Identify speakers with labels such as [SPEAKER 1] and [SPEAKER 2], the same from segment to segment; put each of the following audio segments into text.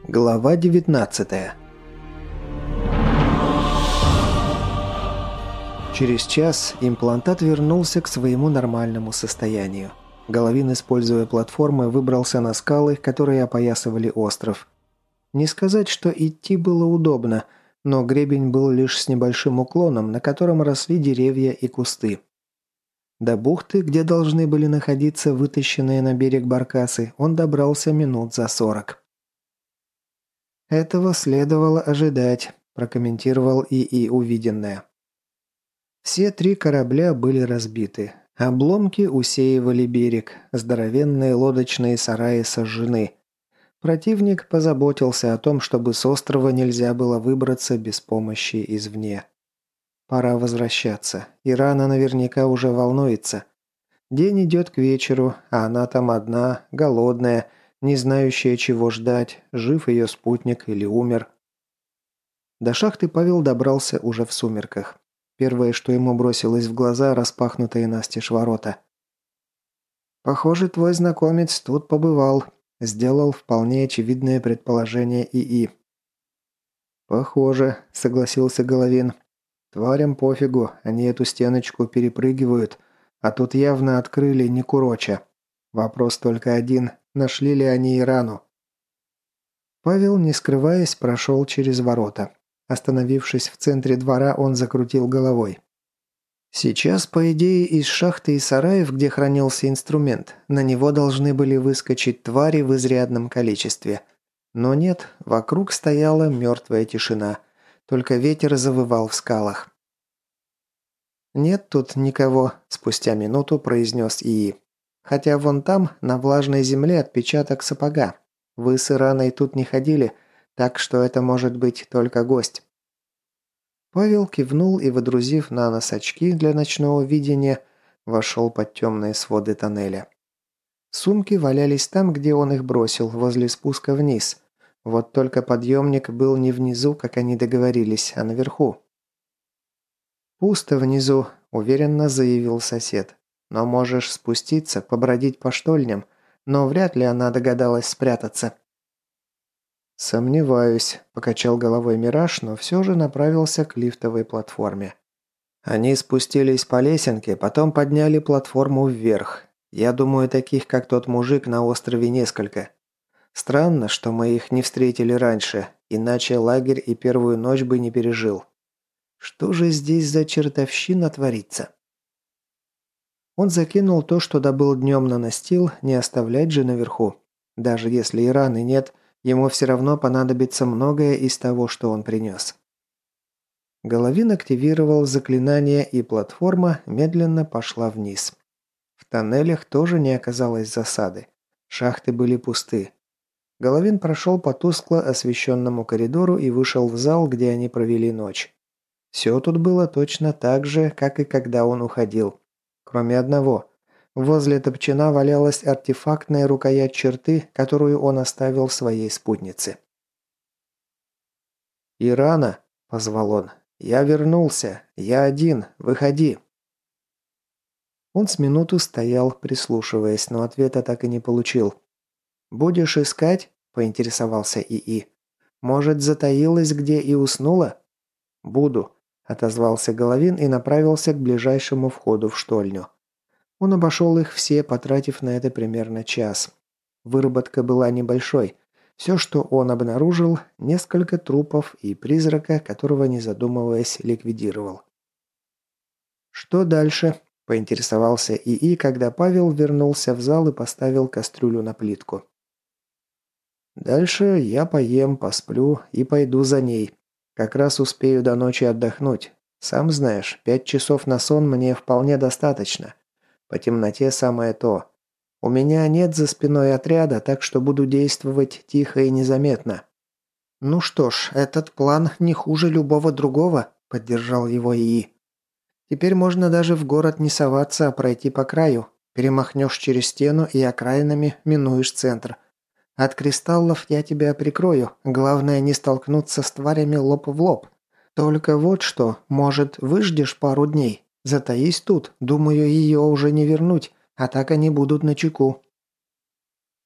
[SPEAKER 1] Глава 19. Через час имплантат вернулся к своему нормальному состоянию. Головин, используя платформы, выбрался на скалы, которые опоясывали остров. Не сказать, что идти было удобно, но гребень был лишь с небольшим уклоном, на котором росли деревья и кусты. До бухты, где должны были находиться вытащенные на берег баркасы, он добрался минут за 40. «Этого следовало ожидать», – прокомментировал ИИ увиденное. Все 3 корабля были разбиты. Обломки усеивали берег, здоровенные лодочные сараи сожжены. Противник позаботился о том, чтобы с острова нельзя было выбраться без помощи извне. Пора возвращаться. Ирана наверняка уже волнуется. День идет к вечеру, а она там одна, голодная, не знающая, чего ждать, жив ее спутник или умер. До шахты Павел добрался уже в сумерках. Первое, что ему бросилось в глаза, распахнутые настежь ворота. «Похоже, твой знакомец тут побывал», – сделал вполне очевидное предположение ИИ. «Похоже», – согласился Головин. «Тварям пофигу, они эту стеночку перепрыгивают, а тут явно открыли не куроча. Вопрос только один – нашли ли они Ирану?» Павел, не скрываясь, прошел через ворота. Остановившись в центре двора, он закрутил головой. Сейчас, по идее, из шахты и сараев, где хранился инструмент, на него должны были выскочить твари в изрядном количестве. Но нет, вокруг стояла мертвая тишина. Только ветер завывал в скалах. «Нет тут никого», – спустя минуту произнес ИИ. «Хотя вон там, на влажной земле, отпечаток сапога. Вы с Ираной тут не ходили, так что это может быть только гость». Павел кивнул и, водрузив на нос очки для ночного видения, вошел под темные своды тоннеля. Сумки валялись там, где он их бросил, возле спуска вниз. Вот только подъемник был не внизу, как они договорились, а наверху. «Пусто внизу», – уверенно заявил сосед. «Но можешь спуститься, побродить по штольням, но вряд ли она догадалась спрятаться». «Сомневаюсь», – покачал головой Мираж, но все же направился к лифтовой платформе. Они спустились по лесенке, потом подняли платформу вверх. Я думаю, таких, как тот мужик, на острове несколько. Странно, что мы их не встретили раньше, иначе лагерь и первую ночь бы не пережил. Что же здесь за чертовщина творится? Он закинул то, что добыл днем на настил, не оставлять же наверху. Даже если и раны нет, ему все равно понадобится многое из того, что он принес. Головин активировал заклинание, и платформа медленно пошла вниз. В тоннелях тоже не оказалось засады. Шахты были пусты. Головин прошел по тускло освещенному коридору и вышел в зал, где они провели ночь. Все тут было точно так же, как и когда он уходил. Кроме одного. Возле топчина валялась артефактная рукоять черты, которую он оставил своей спутнице. «Ирана», – позвал он, – «я вернулся. Я один. Выходи». Он с минуту стоял, прислушиваясь, но ответа так и не получил. «Будешь искать?» – поинтересовался ИИ. «Может, затаилась где и уснула?» «Буду», – отозвался Головин и направился к ближайшему входу в штольню. Он обошел их все, потратив на это примерно час. Выработка была небольшой. Все, что он обнаружил – несколько трупов и призрака, которого, не задумываясь, ликвидировал. «Что дальше?» – поинтересовался ИИ, когда Павел вернулся в зал и поставил кастрюлю на плитку. «Дальше я поем, посплю и пойду за ней. Как раз успею до ночи отдохнуть. Сам знаешь, 5 часов на сон мне вполне достаточно. По темноте самое то. У меня нет за спиной отряда, так что буду действовать тихо и незаметно». «Ну что ж, этот план не хуже любого другого», – поддержал его ИИ. «Теперь можно даже в город не соваться, а пройти по краю. Перемахнешь через стену и окраинами минуешь центр. От кристаллов я тебя прикрою, главное не столкнуться с тварями лоб в лоб. Только вот что, может, выждешь пару дней? Затаись тут, думаю, ее уже не вернуть, а так они будут начеку».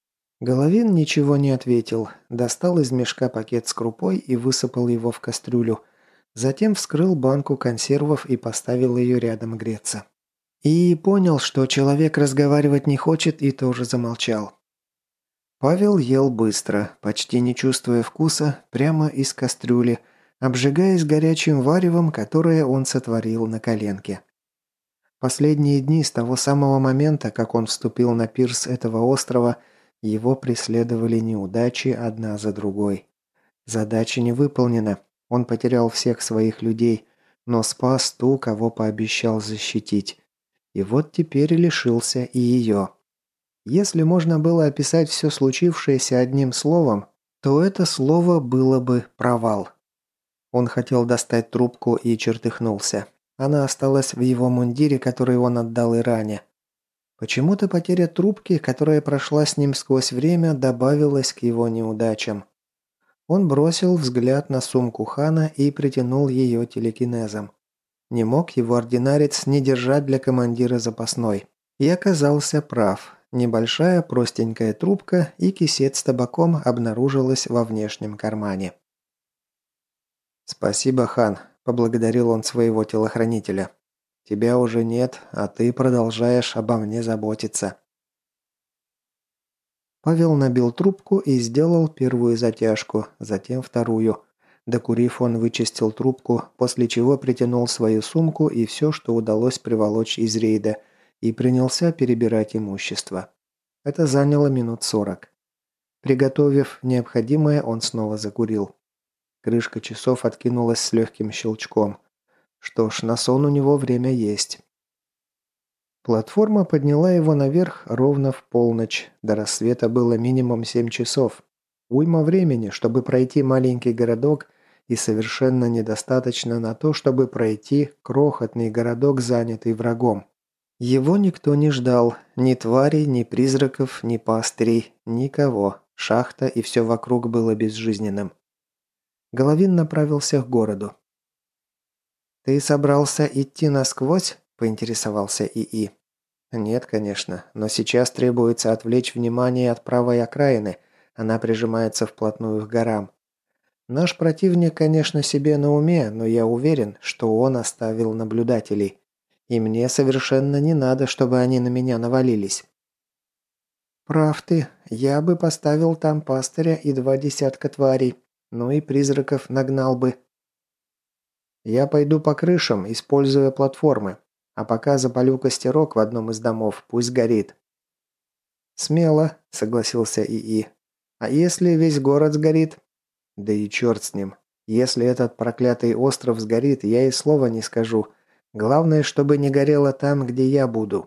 [SPEAKER 1] Головин ничего не ответил, достал из мешка пакет с крупой и высыпал его в кастрюлю. Затем вскрыл банку консервов и поставил ее рядом греться. И понял, что человек разговаривать не хочет, и тоже замолчал. Павел ел быстро, почти не чувствуя вкуса, прямо из кастрюли, обжигаясь горячим варевом, которое он сотворил на коленке. Последние дни с того самого момента, как он вступил на пирс этого острова, его преследовали неудачи одна за другой. Задача не выполнена, он потерял всех своих людей, но спас ту, кого пообещал защитить. И вот теперь лишился и ее. Если можно было описать все случившееся одним словом, то это слово было бы «провал». Он хотел достать трубку и чертыхнулся. Она осталась в его мундире, который он отдал Иране. Почему-то потеря трубки, которая прошла с ним сквозь время, добавилась к его неудачам. Он бросил взгляд на сумку Хана и притянул ее телекинезом. Не мог его ординарец не держать для командира запасной. И оказался прав. Небольшая простенькая трубка и кисет с табаком обнаружилась во внешнем кармане. «Спасибо, Хан», – поблагодарил он своего телохранителя. «Тебя уже нет, а ты продолжаешь обо мне заботиться». Павел набил трубку и сделал первую затяжку, затем вторую. Докурив, он вычистил трубку, после чего притянул свою сумку и все, что удалось приволочь из рейда, и принялся перебирать имущество. Это заняло минут 40. Приготовив необходимое, он снова закурил. Крышка часов откинулась с легким щелчком. Что ж, на сон у него время есть. Платформа подняла его наверх ровно в полночь. До рассвета было минимум 7 часов. Уйма времени, чтобы пройти маленький городок, и совершенно недостаточно на то, чтобы пройти крохотный городок, занятый врагом. Его никто не ждал. Ни тварей, ни призраков, ни пастырей. Никого. Шахта и все вокруг было безжизненным. Головин направился к городу. «Ты собрался идти насквозь?» – поинтересовался ИИ. «Нет, конечно, но сейчас требуется отвлечь внимание от правой окраины, она прижимается вплотную к горам. Наш противник, конечно, себе на уме, но я уверен, что он оставил наблюдателей. И мне совершенно не надо, чтобы они на меня навалились». «Прав ты, я бы поставил там пастыря и 2 десятка тварей, ну и призраков нагнал бы». «Я пойду по крышам, используя платформы. А пока запалю костерок в одном из домов, пусть горит». «Смело», — согласился ИИ. «А если весь город сгорит?» «Да и черт с ним. Если этот проклятый остров сгорит, я и слова не скажу. Главное, чтобы не горело там, где я буду».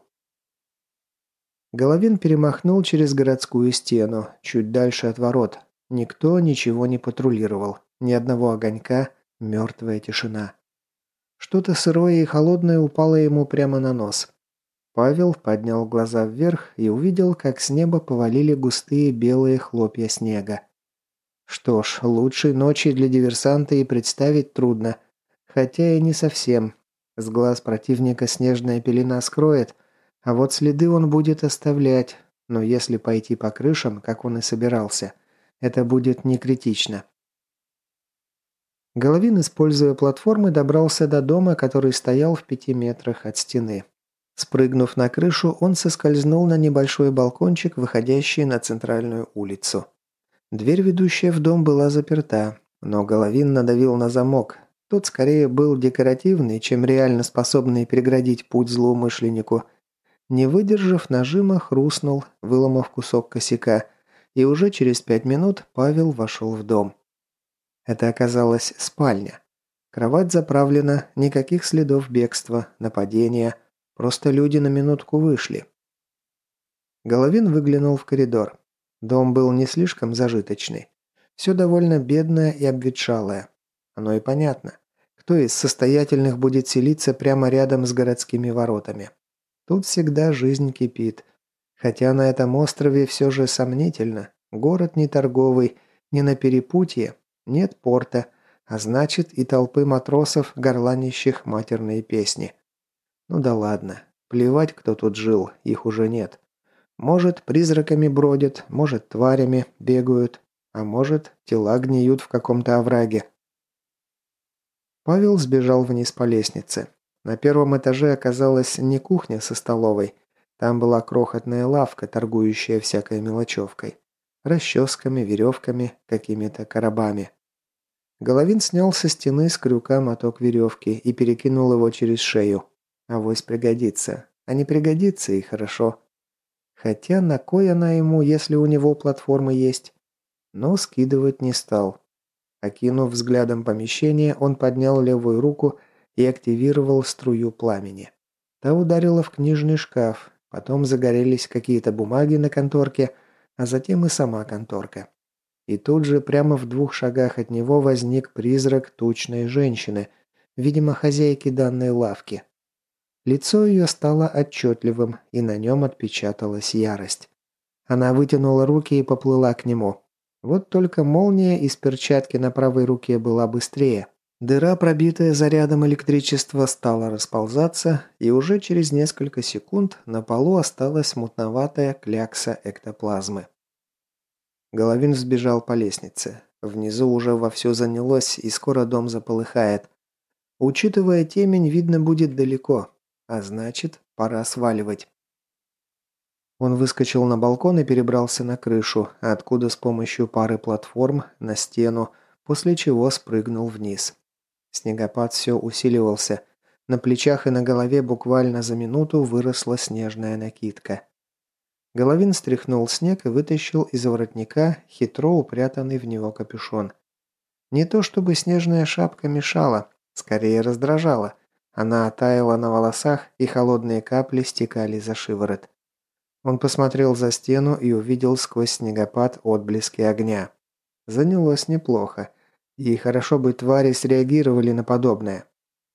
[SPEAKER 1] Головин перемахнул через городскую стену, чуть дальше от ворот. Никто ничего не патрулировал. Ни одного огонька, мертвая тишина. Что-то сырое и холодное упало ему прямо на нос. Павел поднял глаза вверх и увидел, как с неба повалили густые белые хлопья снега. Что ж, лучшей ночи для диверсанта и представить трудно. Хотя и не совсем. С глаз противника снежная пелена скроет, а вот следы он будет оставлять. Но если пойти по крышам, как он и собирался, это будет не критично. Головин, используя платформы, добрался до дома, который стоял в 5 метрах от стены. Спрыгнув на крышу, он соскользнул на небольшой балкончик, выходящий на центральную улицу. Дверь, ведущая в дом, была заперта, но Головин надавил на замок. Тот скорее был декоративный, чем реально способный преградить путь злоумышленнику. Не выдержав нажима, хрустнул, выломав кусок косяка, и уже через 5 минут Павел вошел в дом. Это оказалась спальня. Кровать заправлена, никаких следов бегства, нападения. Просто люди на минутку вышли. Головин выглянул в коридор. Дом был не слишком зажиточный. Все довольно бедное и обветшалое. Оно и понятно. Кто из состоятельных будет селиться прямо рядом с городскими воротами? Тут всегда жизнь кипит. Хотя на этом острове все же сомнительно. Город не торговый, не на перепутье. Нет порта, а значит и толпы матросов, горланящих матерные песни. Ну да ладно, плевать, кто тут жил, их уже нет. Может, призраками бродят, может, тварями бегают, а может, тела гниют в каком-то овраге. Павел сбежал вниз по лестнице. На первом этаже оказалась не кухня со столовой. Там была крохотная лавка, торгующая всякой мелочевкой. Расческами, веревками, какими-то коробами. Головин снял со стены с крюка моток веревки и перекинул его через шею. Авось пригодится. А не пригодится и хорошо. Хотя на кой она ему, если у него платформы есть? Но скидывать не стал. Окинув взглядом помещение, он поднял левую руку и активировал струю пламени. Та ударила в книжный шкаф, потом загорелись какие-то бумаги на конторке, а затем и сама конторка. И тут же прямо в 2 шагах от него возник призрак тучной женщины, видимо, хозяйки данной лавки. Лицо ее стало отчетливым, и на нем отпечаталась ярость. Она вытянула руки и поплыла к нему. Вот только молния из перчатки на правой руке была быстрее. Дыра, пробитая зарядом электричества, стала расползаться, и уже через несколько секунд на полу осталась мутноватая клякса эктоплазмы. Головин сбежал по лестнице. Внизу уже вовсю занялось, и скоро дом заполыхает. Учитывая темень, видно будет далеко, а значит, пора сваливать. Он выскочил на балкон и перебрался на крышу, откуда с помощью пары платформ на стену, после чего спрыгнул вниз. Снегопад все усиливался. На плечах и на голове буквально за минуту выросла снежная накидка. Головин стряхнул снег и вытащил из воротника хитро упрятанный в него капюшон. Не то чтобы снежная шапка мешала, скорее раздражала. Она таяла на волосах, и холодные капли стекали за шиворот. Он посмотрел за стену и увидел сквозь снегопад отблески огня. Занялось неплохо. И хорошо бы твари среагировали на подобное.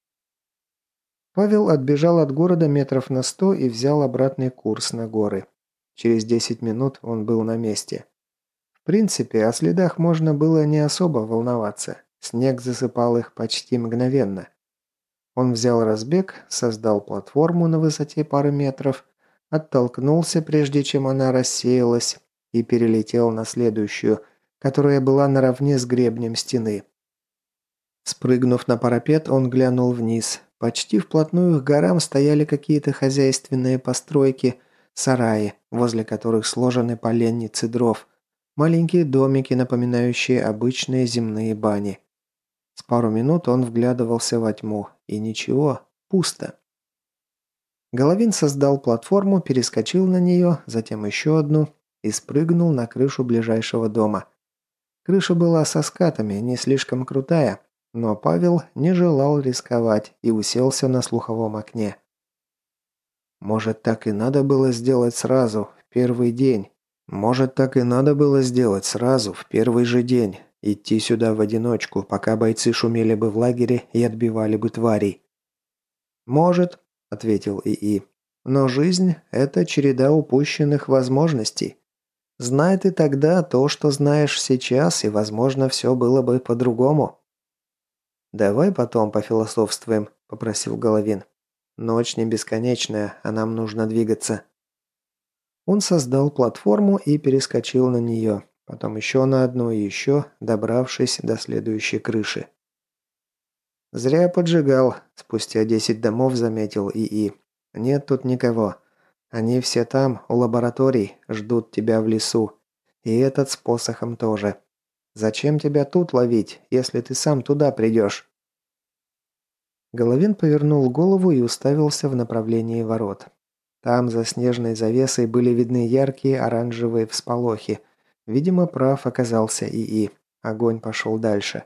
[SPEAKER 1] Павел отбежал от города метров на 100 и взял обратный курс на горы. Через 10 минут он был на месте. В принципе, о следах можно было не особо волноваться. Снег засыпал их почти мгновенно. Он взял разбег, создал платформу на высоте пары метров, оттолкнулся, прежде чем она рассеялась, и перелетел на следующую, которая была наравне с гребнем стены. Спрыгнув на парапет, он глянул вниз. Почти вплотную к горам стояли какие-то хозяйственные постройки, сараи, возле которых сложены поленницы дров, маленькие домики, напоминающие обычные земные бани. С пару минут он вглядывался во тьму, и ничего, пусто. Головин создал платформу, перескочил на нее, затем еще одну и спрыгнул на крышу ближайшего дома. Крыша была со скатами, не слишком крутая, но Павел не желал рисковать и уселся на слуховом окне. Может, так и надо было сделать сразу, в первый день. Может, так и надо было сделать сразу, в первый же день. Идти сюда в одиночку, пока бойцы шумели бы в лагере и отбивали бы тварей. «Может», — ответил ИИ, — «но жизнь — это череда упущенных возможностей. Знай ты тогда то, что знаешь сейчас, и, возможно, все было бы по-другому». «Давай потом пофилософствуем», — попросил Головин. «Ночь не бесконечная, а нам нужно двигаться». Он создал платформу и перескочил на нее, потом еще на одну и еще, добравшись до следующей крыши. «Зря поджигал», — спустя 10 домов заметил ИИ. «Нет тут никого. Они все там, у лабораторий, ждут тебя в лесу. И этот с посохом тоже. Зачем тебя тут ловить, если ты сам туда придешь?» Головин повернул голову и уставился в направлении ворот. Там за снежной завесой были видны яркие оранжевые всполохи. Видимо, прав оказался ИИ. Огонь пошел дальше.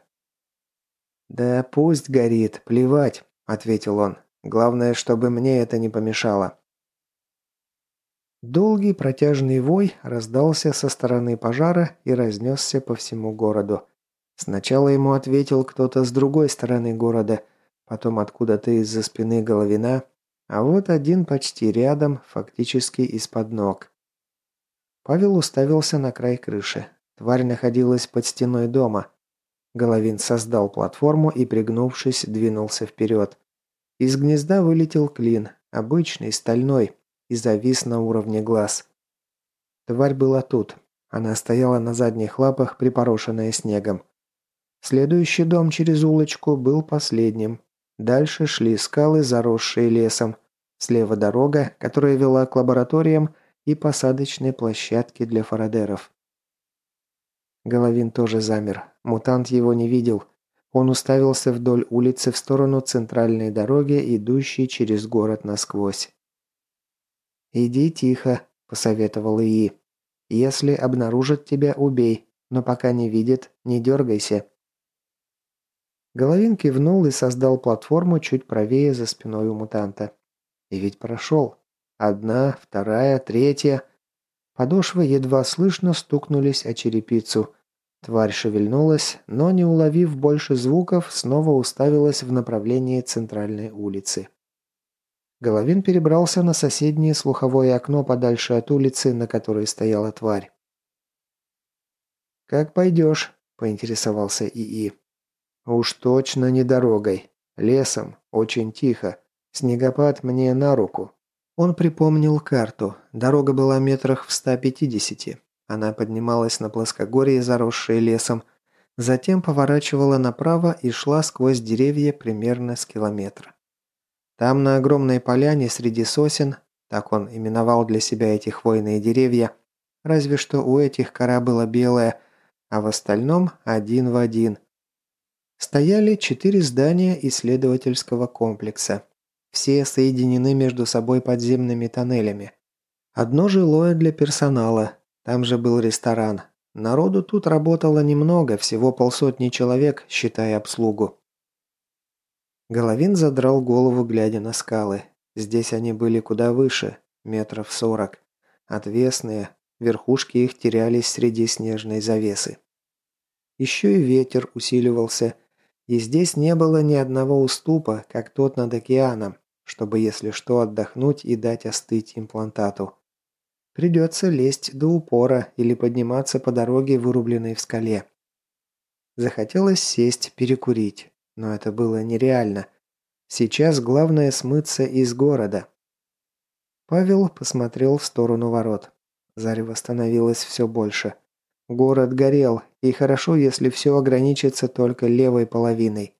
[SPEAKER 1] «Да пусть горит, плевать», — ответил он. «Главное, чтобы мне это не помешало». Долгий протяжный вой раздался со стороны пожара и разнесся по всему городу. Сначала ему ответил кто-то с другой стороны города, потом откуда-то из-за спины Головина, а вот один почти рядом, фактически из-под ног. Павел уставился на край крыши. Тварь находилась под стеной дома. Головин создал платформу и, пригнувшись, двинулся вперед. Из гнезда вылетел клин, обычный, стальной, и завис на уровне глаз. Тварь была тут. Она стояла на задних лапах, припорошенная снегом. Следующий дом через улочку был последним. Дальше шли скалы, заросшие лесом. Слева дорога, которая вела к лабораториям и посадочной площадке для фарадеров. Головин тоже замер. Мутант его не видел. Он уставился вдоль улицы в сторону центральной дороги, идущей через город насквозь. «Иди тихо», – посоветовал ИИ. «Если обнаружит тебя, убей, но пока не видит, не дергайся». Головин кивнул и создал платформу чуть правее за спиной у мутанта. И ведь прошел. Одна, вторая, третья. Подошвы едва слышно стукнулись о черепицу. Тварь шевельнулась, но, не уловив больше звуков, снова уставилась в направлении центральной улицы. Головин перебрался на соседнее слуховое окно подальше от улицы, на которой стояла тварь. «Как пойдешь?» – поинтересовался ИИ. «Уж точно не дорогой. Лесом. Очень тихо. Снегопад мне на руку». Он припомнил карту. Дорога была метрах в 150. Она поднималась на плоскогорье, заросшее лесом, затем поворачивала направо и шла сквозь деревья примерно с километра. Там на огромной поляне среди сосен, так он именовал для себя эти хвойные деревья, разве что у этих кора была белая, а в остальном один в один. Стояли 4 здания исследовательского комплекса. Все соединены между собой подземными тоннелями. Одно жилое для персонала, там же был ресторан. Народу тут работало немного, всего 50 человек, считая обслугу. Головин задрал голову, глядя на скалы. Здесь они были куда выше, метров 40. Отвесные, верхушки их терялись среди снежной завесы. Еще и ветер усиливался, и здесь не было ни одного уступа, как тот над океаном, чтобы, если что, отдохнуть и дать остыть имплантату. Придется лезть до упора или подниматься по дороге, вырубленной в скале. Захотелось сесть, перекурить, но это было нереально. Сейчас главное смыться из города. Павел посмотрел в сторону ворот. Зарево становилось все больше. Город горел, и хорошо, если все ограничится только левой половиной.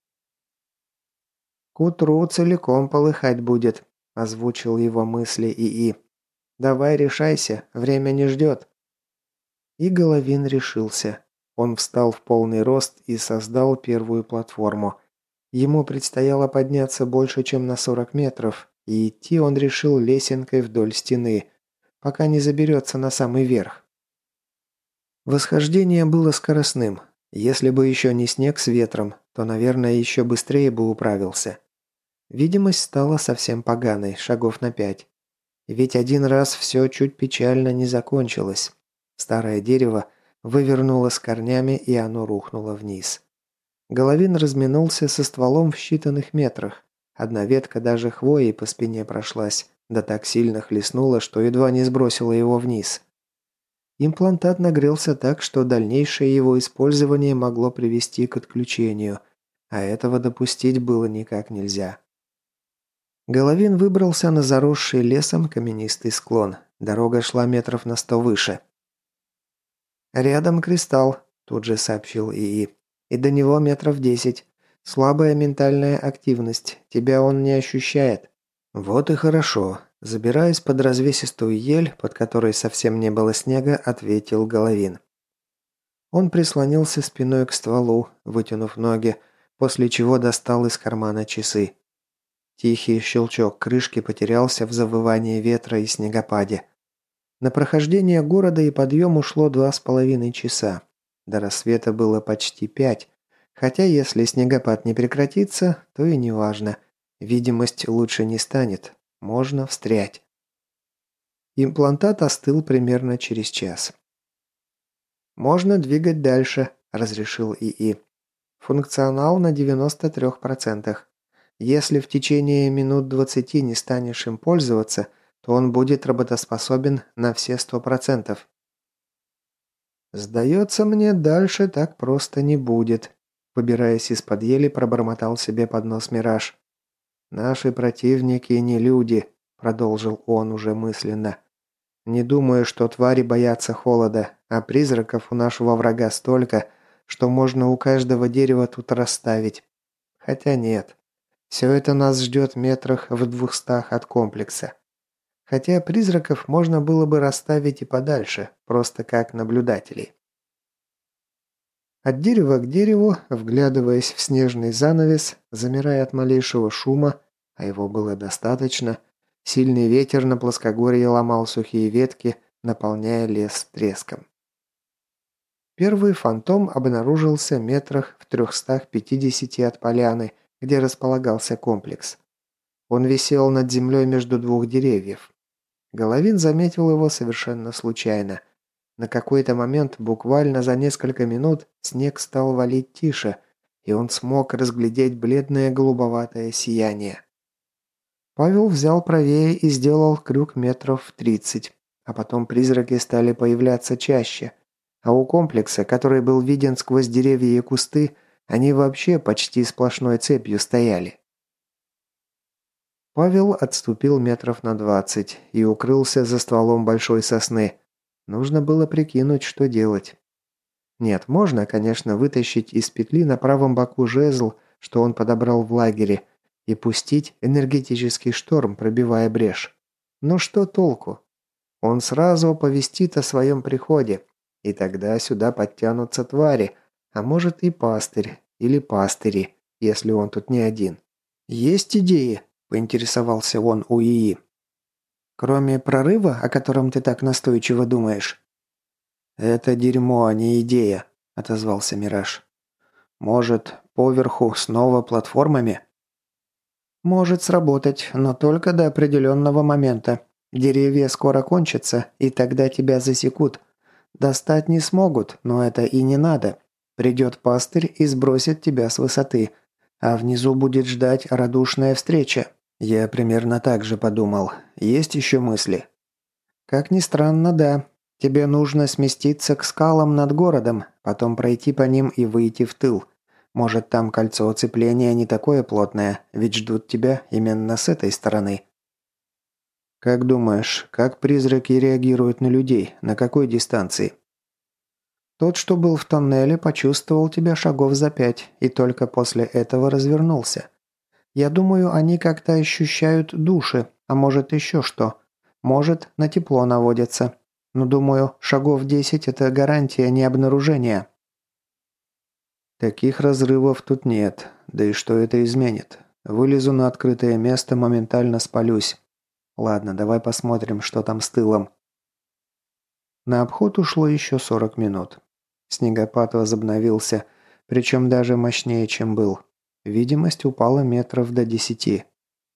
[SPEAKER 1] «К утру целиком полыхать будет», – озвучил его мысли ИИ. «Давай решайся, время не ждет». И Головин решился. Он встал в полный рост и создал первую платформу. Ему предстояло подняться больше, чем на 40 метров, и идти он решил лесенкой вдоль стены, пока не заберется на самый верх. Восхождение было скоростным. Если бы еще не снег с ветром, то, наверное, еще быстрее бы управился. Видимость стала совсем поганой, шагов на 5. Ведь один раз все чуть печально не закончилось. Старое дерево вывернуло с корнями, и оно рухнуло вниз. Головин разминулся со стволом в считанных метрах. Одна ветка даже хвоей по спине прошлась, да так сильно хлестнула, что едва не сбросила его вниз. Имплантат нагрелся так, что дальнейшее его использование могло привести к отключению, а этого допустить было никак нельзя. Головин выбрался на заросший лесом каменистый склон. Дорога шла метров на 100 выше. «Рядом кристалл», – тут же сообщил ИИ. «И до него метров 10. Слабая ментальная активность. Тебя он не ощущает». «Вот и хорошо». Забираясь под развесистую ель, под которой совсем не было снега, ответил Головин. Он прислонился спиной к стволу, вытянув ноги, после чего достал из кармана часы. Тихий щелчок крышки потерялся в завывании ветра и снегопаде. На прохождение города и подъем ушло 2,5 часа. До рассвета было почти 5, хотя если снегопад не прекратится, то и не важно. Видимость лучше не станет. Можно встрять. Имплантат остыл примерно через час. «Можно двигать дальше», – разрешил ИИ. «Функционал на 93%. Если в течение минут 20 не станешь им пользоваться, то он будет работоспособен на все 100%. «Сдается мне, дальше так просто не будет», – побираясь из-под ели, пробормотал себе под нос Мираж. «Наши противники не люди», – продолжил он уже мысленно. Не думаю, что твари боятся холода, а призраков у нашего врага столько, что можно у каждого дерева тут расставить. Хотя нет. Все это нас ждет метрах в 200 от комплекса. Хотя призраков можно было бы расставить и подальше, просто как наблюдателей. От дерева к дереву, вглядываясь в снежный занавес, замирая от малейшего шума, а его было достаточно, сильный ветер на плоскогорье ломал сухие ветки, наполняя лес треском. Первый фантом обнаружился метрах в 350 от поляны, где располагался комплекс. Он висел над землей между двух деревьев. Головин заметил его совершенно случайно. На какой-то момент, буквально за несколько минут, снег стал валить тише, и он смог разглядеть бледное голубоватое сияние. Павел взял правее и сделал крюк метров в 30, а потом призраки стали появляться чаще, а у комплекса, который был виден сквозь деревья и кусты, они вообще почти сплошной цепью стояли. Павел отступил метров на 20 и укрылся за стволом большой сосны. Нужно было прикинуть, что делать. Нет, можно, конечно, вытащить из петли на правом боку жезл, что он подобрал в лагере, и пустить энергетический шторм, пробивая брешь. Но что толку? Он сразу оповестит о своем приходе, и тогда сюда подтянутся твари, а может и пастырь, или пастыри, если он тут не один. Есть идеи? – поинтересовался он у ИИ. «Кроме прорыва, о котором ты так настойчиво думаешь?» «Это дерьмо, а не идея», – отозвался Мираж. «Может, поверху снова платформами?» «Может сработать, но только до определенного момента. Деревья скоро кончатся, и тогда тебя засекут. Достать не смогут, но это и не надо. Придет пастырь и сбросит тебя с высоты, а внизу будет ждать радушная встреча». Я примерно так же подумал. Есть еще мысли? Как ни странно, да. Тебе нужно сместиться к скалам над городом, потом пройти по ним и выйти в тыл. Может, там кольцо оцепления не такое плотное, ведь ждут тебя именно с этой стороны. Как думаешь, как призраки реагируют на людей? На какой дистанции? Тот, что был в тоннеле, почувствовал тебя шагов за 5 и только после этого развернулся. Я думаю, они как-то ощущают души, а может еще что. Может, на тепло наводятся. Но думаю, шагов 10 – это гарантия необнаружения. Таких разрывов тут нет. Да и что это изменит? Вылезу на открытое место, моментально спалюсь. Ладно, давай посмотрим, что там с тылом. На обход ушло еще 40 минут. Снегопад возобновился, причем даже мощнее, чем был. Видимость упала метров до 10.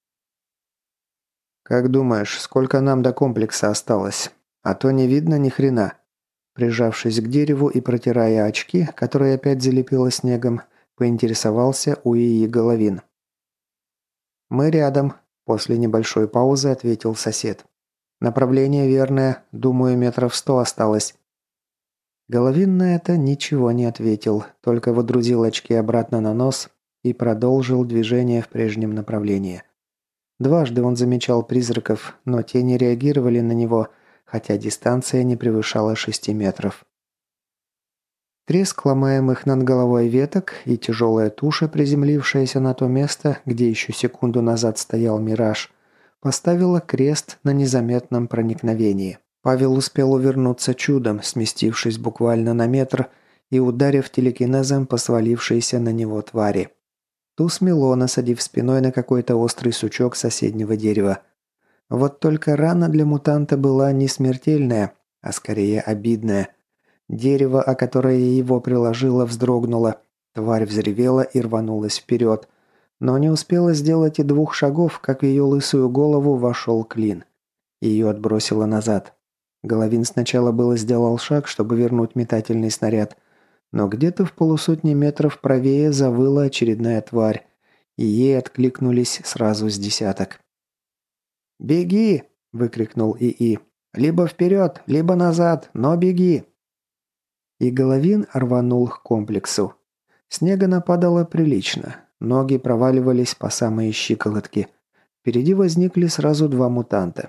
[SPEAKER 1] «Как думаешь, сколько нам до комплекса осталось? А то не видно ни хрена». Прижавшись к дереву и протирая очки, которые опять залепило снегом, поинтересовался у ИИ Головин. «Мы рядом», – после небольшой паузы ответил сосед. «Направление верное, думаю, метров 100 осталось». Головин на это ничего не ответил, только водрузил очки обратно на нос и продолжил движение в прежнем направлении. Дважды он замечал призраков, но те не реагировали на него, хотя дистанция не превышала 6 метров. Треск ломаемых над головой веток и тяжелая туша, приземлившаяся на то место, где еще секунду назад стоял мираж, поставила крест на незаметном проникновении. Павел успел увернуться чудом, сместившись буквально на метр и ударив телекинезом по свалившейся на него твари. Ту смело, насадив спиной на какой-то острый сучок соседнего дерева. Вот только рана для мутанта была не смертельная, а скорее обидная. Дерево, о которое его приложило, вздрогнуло. Тварь взревела и рванулась вперед. Но не успела сделать и 2 шагов, как в ее лысую голову вошел клин. Ее отбросило назад. Головин сначала было сделал шаг, чтобы вернуть метательный снаряд, но где-то в полусотни метров правее завыла очередная тварь, и ей откликнулись сразу с десяток. «Беги!» – выкрикнул ИИ. «Либо вперед, либо назад, но беги!» И Головин рванул к комплексу. Снега нападало прилично, ноги проваливались по самые щиколотки. Впереди возникли сразу 2 мутанта.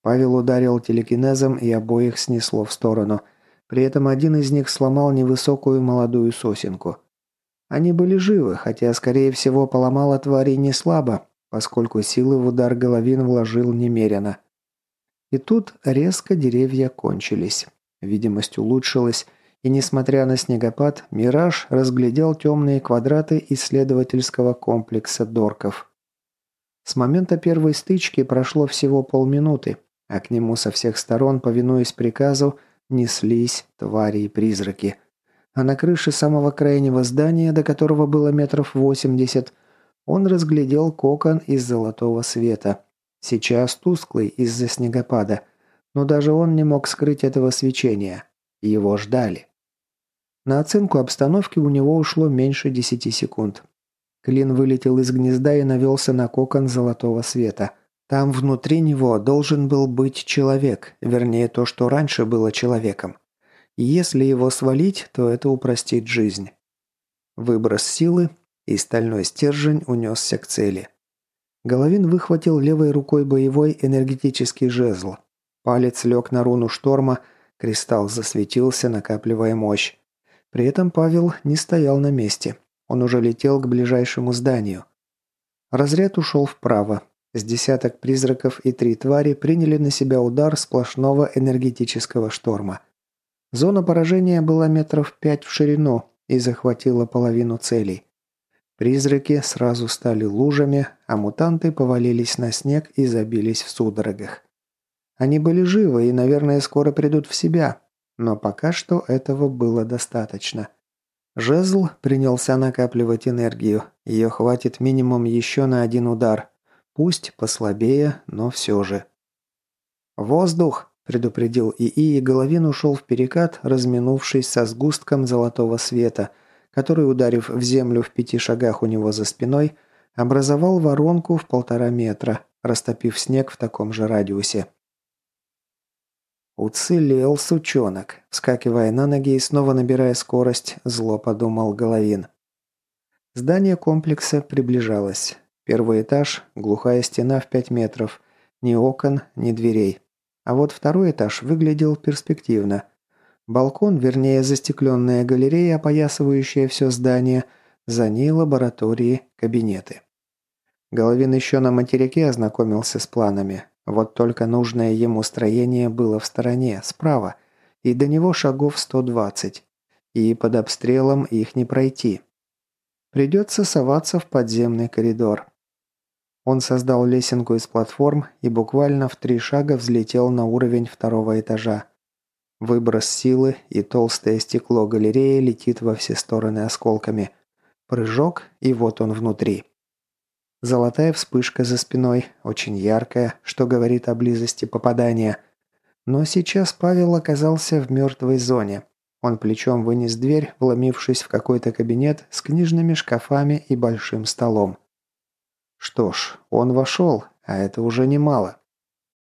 [SPEAKER 1] Павел ударил телекинезом и обоих снесло в сторону. При этом один из них сломал невысокую молодую сосенку. Они были живы, хотя, скорее всего, поломало твари не слабо, поскольку силы в удар Головин вложил немерено. И тут резко деревья кончились. Видимость улучшилась, и, несмотря на снегопад, «Мираж» разглядел темные квадраты исследовательского комплекса Дорков. С момента первой стычки прошло всего полминуты, а к нему со всех сторон, повинуясь приказу, неслись твари и призраки. А на крыше самого крайнего здания, до которого было метров 80, он разглядел кокон из золотого света. Сейчас тусклый из-за снегопада, но даже он не мог скрыть этого свечения. Его ждали. На оценку обстановки у него ушло меньше 10 секунд. Клин вылетел из гнезда и навелся на кокон золотого света. Там внутри него должен был быть человек, вернее то, что раньше было человеком. И если его свалить, то это упростит жизнь. Выброс силы, и стальной стержень унесся к цели. Головин выхватил левой рукой боевой энергетический жезл. Палец лег на руну шторма, кристалл засветился, накапливая мощь. При этом Павел не стоял на месте. Он уже летел к ближайшему зданию. Разряд ушел вправо. С десяток призраков и 3 твари приняли на себя удар сплошного энергетического шторма. Зона поражения была метров 5 в ширину и захватила половину целей. Призраки сразу стали лужами, а мутанты повалились на снег и забились в судорогах. Они были живы и, наверное, скоро придут в себя, но пока что этого было достаточно. Жезл принялся накапливать энергию. Ее хватит минимум еще на 1 удар. Пусть послабее, но все же. «Воздух!» – предупредил ИИ, и Головин ушел в перекат, разминувшись со сгустком золотого света, который, ударив в землю в 5 шагах у него за спиной, образовал воронку в 1,5 метра, растопив снег в таком же радиусе. «Уцелел, сучонок!» Вскакивая на ноги и снова набирая скорость, зло подумал Головин. Здание комплекса приближалось. Первый этаж – глухая стена в 5 метров. Ни окон, ни дверей. А вот второй этаж выглядел перспективно. Балкон, вернее застекленная галерея, опоясывающая все здание, за ней лаборатории, кабинеты. Головин еще на материке ознакомился с планами. Вот только нужное ему строение было в стороне, справа, и до него шагов 120. И под обстрелом их не пройти. Придется соваться в подземный коридор. Он создал лесенку из платформ и буквально в 3 шага взлетел на уровень 2-го этажа. Выброс силы, и толстое стекло галереи летит во все стороны осколками. Прыжок, и вот он внутри. Золотая вспышка за спиной, очень яркая, что говорит о близости попадания. Но сейчас Павел оказался в мертвой зоне. Он плечом вынес дверь, вломившись в какой-то кабинет с книжными шкафами и большим столом. Что ж, он вошел, а это уже немало.